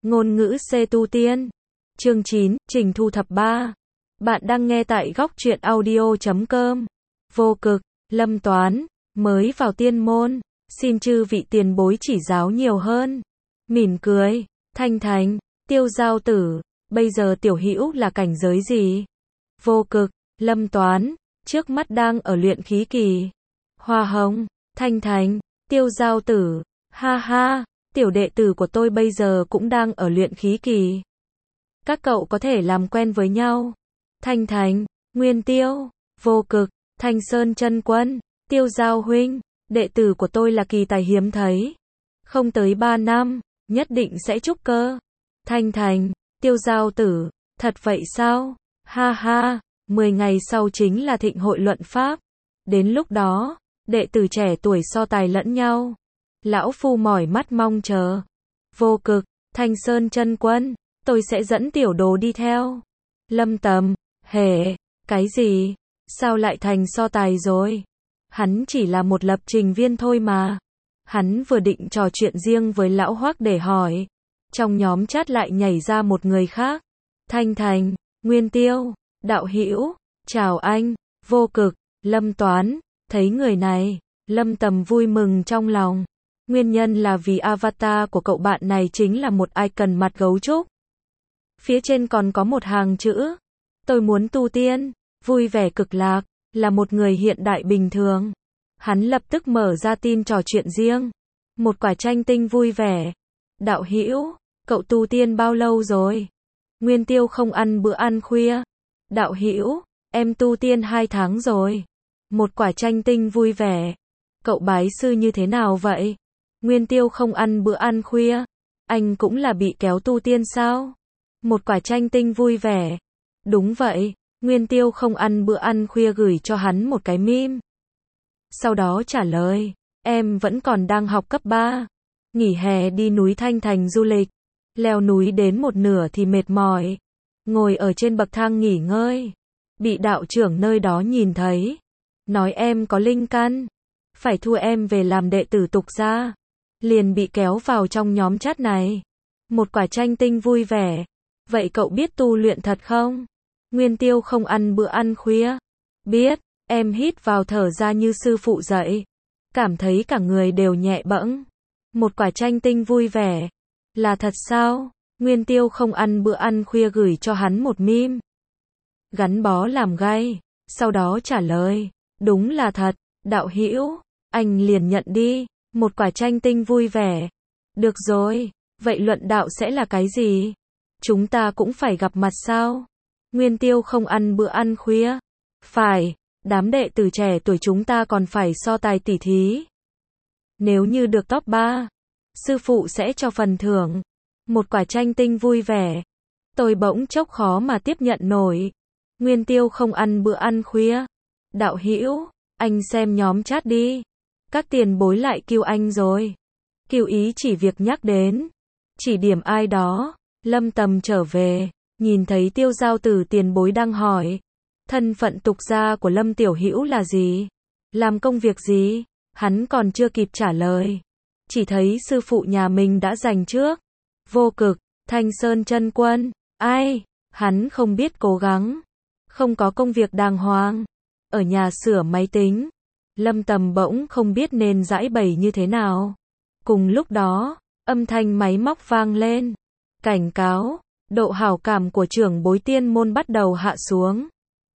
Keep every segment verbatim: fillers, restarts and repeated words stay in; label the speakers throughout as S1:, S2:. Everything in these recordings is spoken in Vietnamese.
S1: Ngôn ngữ C tu tiên. Chương chín, Trình thu thập ba. Bạn đang nghe tại góc truyện audio chấm com. Vô cực, Lâm Toán, mới vào tiên môn, xin chư vị tiền bối chỉ giáo nhiều hơn. Mỉm cười, Thanh Thành, Tiêu Giao Tử, bây giờ tiểu hữu là cảnh giới gì? Vô cực, Lâm Toán, trước mắt đang ở luyện khí kỳ. Hoa Hồng, Thanh Thành, Tiêu Giao Tử, ha ha, tiểu đệ tử của tôi bây giờ cũng đang ở luyện khí kỳ. Các cậu có thể làm quen với nhau. Thanh Thành, Nguyên Tiêu, Vô Cực, Thanh Sơn Chân Quân, Tiêu Giao huynh, đệ tử của tôi là kỳ tài hiếm thấy. Không tới ba năm, nhất định sẽ trúc cơ. Thanh Thành, Tiêu Giao Tử, thật vậy sao? Ha ha, mười ngày sau chính là thịnh hội luận pháp. Đến lúc đó, đệ tử trẻ tuổi so tài lẫn nhau. Lão phu mỏi mắt mong chờ. Vô Cực, Thanh Sơn Chân Quân, tôi sẽ dẫn tiểu đồ đi theo. Lâm Tầm, hề, cái gì? Sao lại thành so tài rồi? Hắn chỉ là một lập trình viên thôi mà. Hắn vừa định trò chuyện riêng với lão Hoắc để hỏi. Trong nhóm chat lại nhảy ra một người khác. Thanh Thành, Nguyên Tiêu, đạo hữu, chào anh. Vô Cực, Lâm Toán, thấy người này, Lâm Tầm vui mừng trong lòng. Nguyên nhân là vì avatar của cậu bạn này chính là một icon mặt gấu trúc. Phía trên còn có một hàng chữ. Tôi muốn tu tiên, vui vẻ cực lạc, là một người hiện đại bình thường. Hắn lập tức mở ra tin trò chuyện riêng. Một quả chanh tinh vui vẻ. Đạo hữu, cậu tu tiên bao lâu rồi? Nguyên Tiêu không ăn bữa ăn khuya. Đạo hữu, em tu tiên hai tháng rồi. Một quả chanh tinh vui vẻ. Cậu bái sư như thế nào vậy? Nguyên Tiêu không ăn bữa ăn khuya. Anh cũng là bị kéo tu tiên sao? Một quả chanh tinh vui vẻ. Đúng vậy, Nguyên Tiêu không ăn bữa ăn khuya gửi cho hắn một cái meme. Sau đó trả lời, em vẫn còn đang học cấp ba. Nghỉ hè đi núi Thanh Thành du lịch. Leo núi đến một nửa thì mệt mỏi. Ngồi ở trên bậc thang nghỉ ngơi. Bị đạo trưởng nơi đó nhìn thấy. Nói em có linh căn. Phải thu em về làm đệ tử tục gia. Liền bị kéo vào trong nhóm chat này. Một quả chanh tinh vui vẻ. Vậy cậu biết tu luyện thật không? Nguyên Tiêu không ăn bữa ăn khuya. Biết, em hít vào thở ra như sư phụ dạy. Cảm thấy cả người đều nhẹ bẫng. Một quả chanh tinh vui vẻ. Là thật sao? Nguyên Tiêu không ăn bữa ăn khuya gửi cho hắn một meme. Gắn bó làm gay. Sau đó trả lời. Đúng là thật, đạo hữu. Anh liền nhận đi. Một quả chanh tinh vui vẻ. Được rồi, vậy luận đạo sẽ là cái gì? Chúng ta cũng phải gặp mặt sao? Nguyên Tiêu không ăn bữa ăn khuya. Phải, đám đệ tử trẻ tuổi chúng ta còn phải so tài tỉ thí. Nếu như được top ba, sư phụ sẽ cho phần thưởng. Một quả chanh tinh vui vẻ. Tôi bỗng chốc khó mà tiếp nhận nổi. Nguyên Tiêu không ăn bữa ăn khuya. Đạo hữu, anh xem nhóm chat đi. Các tiền bối lại kêu anh rồi. Kêu ý chỉ việc nhắc đến. Chỉ điểm ai đó. Lâm Tầm trở về. Nhìn thấy Tiêu Giao Tử tiền bối đang hỏi. Thân phận tục gia của Lâm Tiểu Hữu là gì? Làm công việc gì? Hắn còn chưa kịp trả lời. Chỉ thấy sư phụ nhà mình đã giành trước. Vô Cực, Thanh Sơn Chân Quân. Ai? Hắn không biết cố gắng. Không có công việc đàng hoàng. Ở nhà sửa máy tính. Lâm Tầm bỗng không biết nên giải bày như thế nào. Cùng lúc đó, âm thanh máy móc vang lên. Cảnh cáo, độ hảo cảm của trưởng bối tiên môn bắt đầu hạ xuống.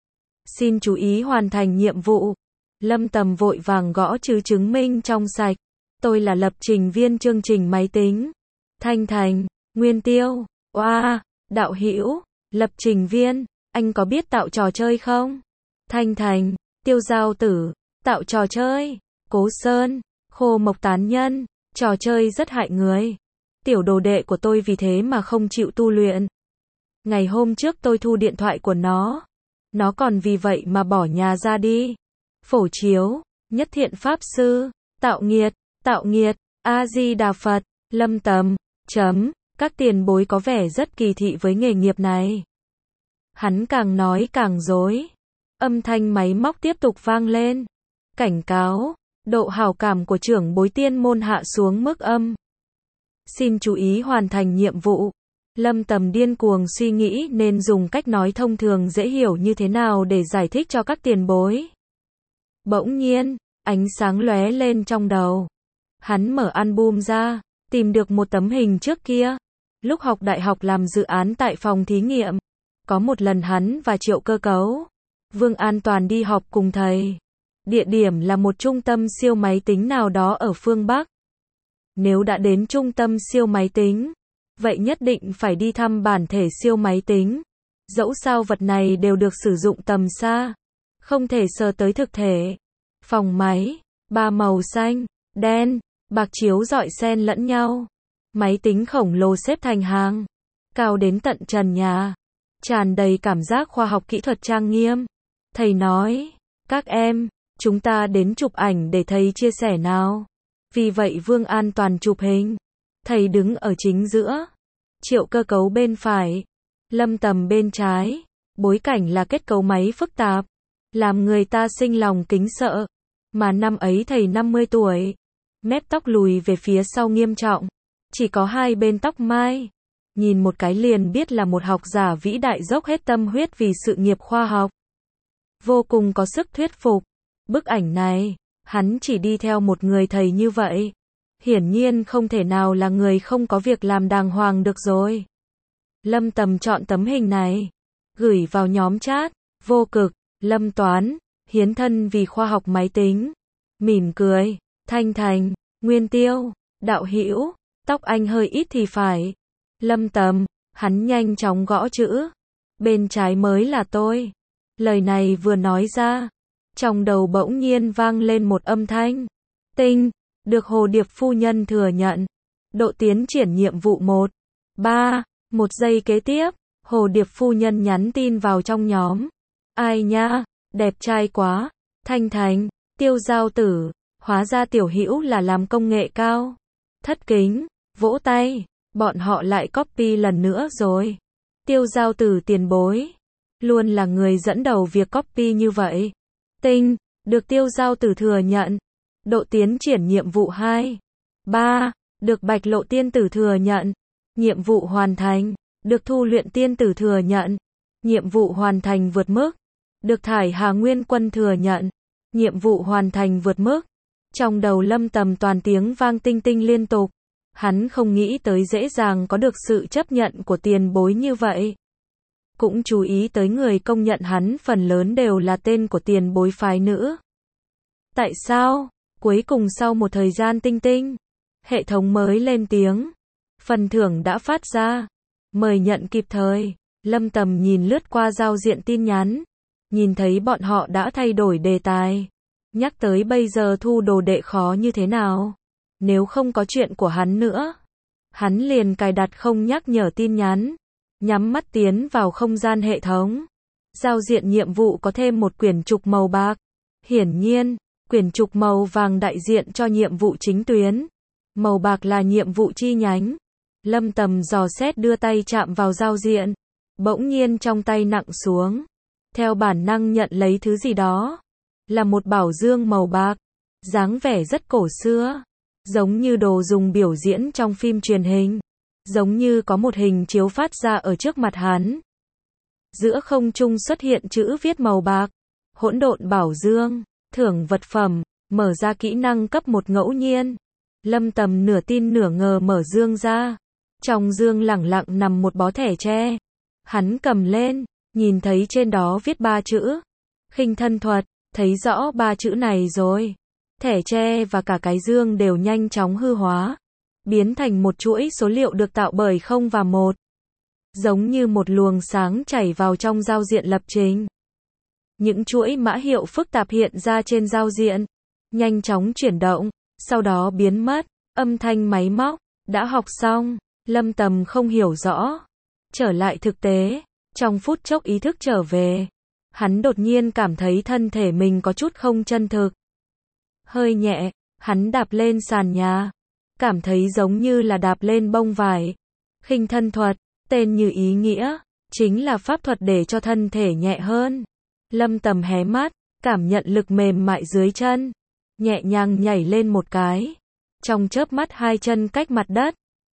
S1: Xin chú ý hoàn thành nhiệm vụ. Lâm Tầm vội vàng gõ chữ chứng minh trong sạch. Tôi là lập trình viên chương trình máy tính. Thanh Thành, Nguyên Tiêu, oa, đạo hữu, lập trình viên, anh có biết tạo trò chơi không? Thanh Thành, Tiêu Giao Tử, tạo trò chơi, Cố Sơn, Khô Mộc Tán Nhân, trò chơi rất hại người. Tiểu đồ đệ của tôi vì thế mà không chịu tu luyện. Ngày hôm trước tôi thu điện thoại của nó. Nó còn vì vậy mà bỏ nhà ra đi. Phổ Chiếu, Nhất Thiện Pháp Sư, Tạo Nghiệt, Tạo Nghiệt, A-di-đà Phật, Lâm Tầm, chấm, các tiền bối có vẻ rất kỳ thị với nghề nghiệp này. Hắn càng nói càng dối. Âm thanh máy móc tiếp tục vang lên. Cảnh cáo, độ hảo cảm của trưởng bối tiên môn hạ xuống mức âm. Xin chú ý hoàn thành nhiệm vụ. Lâm Tầm điên cuồng suy nghĩ nên dùng cách nói thông thường dễ hiểu như thế nào để giải thích cho các tiền bối. Bỗng nhiên, ánh sáng lóe lên trong đầu. Hắn mở album ra, tìm được một tấm hình trước kia. Lúc học đại học làm dự án tại phòng thí nghiệm. Có một lần hắn và Triệu Cơ Cấu, Vương An Toàn đi họp cùng thầy. Địa điểm là một trung tâm siêu máy tính nào đó ở phương Bắc. Nếu đã đến trung tâm siêu máy tính, vậy nhất định phải đi thăm bản thể siêu máy tính. Dẫu sao vật này đều được sử dụng tầm xa, không thể sờ tới thực thể. Phòng máy, ba màu xanh, đen, bạc chiếu rọi xen lẫn nhau. Máy tính khổng lồ xếp thành hàng, cao đến tận trần nhà, tràn đầy cảm giác khoa học kỹ thuật trang nghiêm. Thầy nói, các em, chúng ta đến chụp ảnh để thầy chia sẻ nào. Vì vậy Vương An Toàn chụp hình. Thầy đứng ở chính giữa, Triệu Cơ Cấu bên phải, Lâm Tầm bên trái. Bối cảnh là kết cấu máy phức tạp, làm người ta sinh lòng kính sợ. Mà năm ấy thầy năm mươi tuổi, mép tóc lùi về phía sau nghiêm trọng, chỉ có hai bên tóc mai. Nhìn một cái liền biết là một học giả vĩ đại dốc hết tâm huyết vì sự nghiệp khoa học. Vô cùng có sức thuyết phục. Bức ảnh này, hắn chỉ đi theo một người thầy như vậy. Hiển nhiên không thể nào là người không có việc làm đàng hoàng được rồi. Lâm Tầm chọn tấm hình này, gửi vào nhóm chat. Vô Cực, Lâm Toán, hiến thân vì khoa học máy tính. Mỉm cười, Thanh Thành, Nguyên Tiêu, Đạo Hữu, tóc anh hơi ít thì phải. Lâm Tầm, hắn nhanh chóng gõ chữ. Bên trái mới là tôi. Lời này vừa nói ra, trong đầu bỗng nhiên vang lên một âm thanh. Tinh, được Hồ Điệp phu nhân thừa nhận. Độ tiến triển nhiệm vụ một. ba. Một giây kế tiếp, Hồ Điệp phu nhân nhắn tin vào trong nhóm. Ai nha, đẹp trai quá. Thanh Thành, Tiêu Giao Tử, hóa ra Tiểu Hữu là làm công nghệ cao. Thất kính, vỗ tay, bọn họ lại copy lần nữa rồi. Tiêu Giao Tử tiền bối, luôn là người dẫn đầu việc copy như vậy. Tinh, được Tiêu Giao Tử thừa nhận. Độ tiến triển nhiệm vụ hai. ba. Được Bạch Lộ tiên tử thừa nhận. Nhiệm vụ hoàn thành. Được Thu Luyện tiên tử thừa nhận. Nhiệm vụ hoàn thành vượt mức. Được Thải Hà Nguyên quân thừa nhận. Nhiệm vụ hoàn thành vượt mức. Trong đầu Lâm Tầm toàn tiếng vang tinh tinh liên tục. Hắn không nghĩ tới dễ dàng có được sự chấp nhận của tiền bối như vậy. Cũng chú ý tới người công nhận hắn phần lớn đều là tên của tiền bối phái nữ. Tại sao? Cuối cùng sau một thời gian tinh tinh, hệ thống mới lên tiếng. Phần thưởng đã phát ra. Mời nhận kịp thời. Lâm Tầm nhìn lướt qua giao diện tin nhắn. Nhìn thấy bọn họ đã thay đổi đề tài. Nhắc tới bây giờ thu đồ đệ khó như thế nào. Nếu không có chuyện của hắn nữa. Hắn liền cài đặt không nhắc nhở tin nhắn. Nhắm mắt tiến vào không gian hệ thống. Giao diện nhiệm vụ có thêm một quyển trục màu bạc. Hiển nhiên, quyển trục màu vàng đại diện cho nhiệm vụ chính tuyến. Màu bạc là nhiệm vụ chi nhánh. Lâm Tầm dò xét đưa tay chạm vào giao diện. Bỗng nhiên trong tay nặng xuống. Theo bản năng nhận lấy thứ gì đó. Là một bảo dương màu bạc. Dáng vẻ rất cổ xưa. Giống như đồ dùng biểu diễn trong phim truyền hình. Giống như có một hình chiếu phát ra ở trước mặt hắn. Giữa không trung xuất hiện chữ viết màu bạc. Hỗn độn bảo dương. Thưởng vật phẩm. Mở ra kỹ năng cấp một ngẫu nhiên. Lâm Tầm nửa tin nửa ngờ mở dương ra. Trong dương lẳng lặng nằm một bó thẻ tre. Hắn cầm lên, nhìn thấy trên đó viết ba chữ. Khinh thân thuật, thấy rõ ba chữ này rồi. Thẻ tre và cả cái dương đều nhanh chóng hư hóa. Biến thành một chuỗi số liệu được tạo bởi không và một. Giống như một luồng sáng chảy vào trong giao diện lập trình. Những chuỗi mã hiệu phức tạp hiện ra trên giao diện. Nhanh chóng chuyển động, sau đó biến mất. Âm thanh máy móc, đã học xong. Lâm Tầm không hiểu rõ. Trở lại thực tế, trong phút chốc ý thức trở về. Hắn đột nhiên cảm thấy thân thể mình có chút không chân thực. Hơi nhẹ, hắn đạp lên sàn nhà. Cảm thấy giống như là đạp lên bông vải. Khinh thân thuật, tên như ý nghĩa, chính là pháp thuật để cho thân thể nhẹ hơn. Lâm Tầm hé mắt, cảm nhận lực mềm mại dưới chân. Nhẹ nhàng nhảy lên một cái. Trong chớp mắt hai chân cách mặt đất.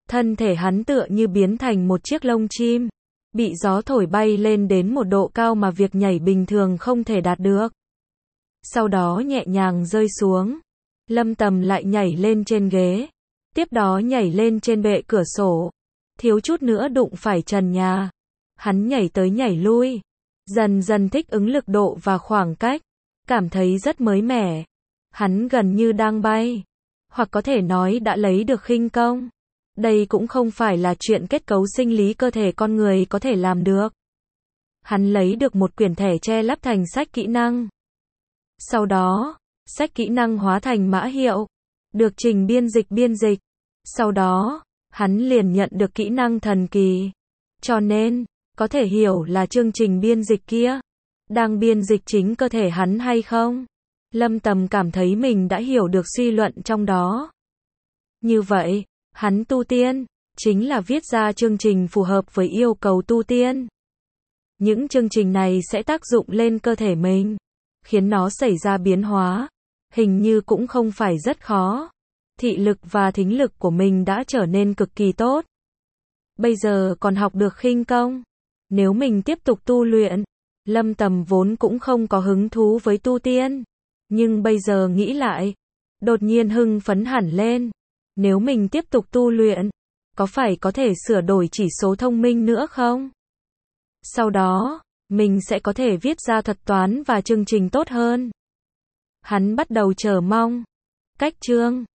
S1: Thân thể hắn tựa như biến thành một chiếc lông chim, bị gió thổi bay lên đến một độ cao mà việc nhảy bình thường không thể đạt được. Sau đó nhẹ nhàng rơi xuống. Lâm Tầm lại nhảy lên trên ghế, tiếp đó nhảy lên trên bệ cửa sổ, thiếu chút nữa đụng phải trần nhà. Hắn nhảy tới nhảy lui, dần dần thích ứng lực độ và khoảng cách, cảm thấy rất mới mẻ. Hắn gần như đang bay, hoặc có thể nói đã lấy được khinh công. Đây cũng không phải là chuyện kết cấu sinh lý cơ thể con người có thể làm được. Hắn lấy được một quyển thẻ che lắp thành sách kỹ năng. Sau đó, sách kỹ năng hóa thành mã hiệu, được trình biên dịch biên dịch. Sau đó, hắn liền nhận được kỹ năng thần kỳ. Cho nên, có thể hiểu là chương trình biên dịch kia đang biên dịch chính cơ thể hắn hay không? Lâm Tầm cảm thấy mình đã hiểu được suy luận trong đó. Như vậy, hắn tu tiên, chính là viết ra chương trình phù hợp với yêu cầu tu tiên. Những chương trình này sẽ tác dụng lên cơ thể mình, khiến nó xảy ra biến hóa. Hình như cũng không phải rất khó. Thị lực và thính lực của mình đã trở nên cực kỳ tốt. Bây giờ còn học được khinh công. Nếu mình tiếp tục tu luyện, Lâm Tầm vốn cũng không có hứng thú với tu tiên. Nhưng bây giờ nghĩ lại, đột nhiên hưng phấn hẳn lên. Nếu mình tiếp tục tu luyện, có phải có thể sửa đổi chỉ số thông minh nữa không? Sau đó, mình sẽ có thể viết ra thuật toán và chương trình tốt hơn. Hắn bắt đầu chờ mong. Cách chương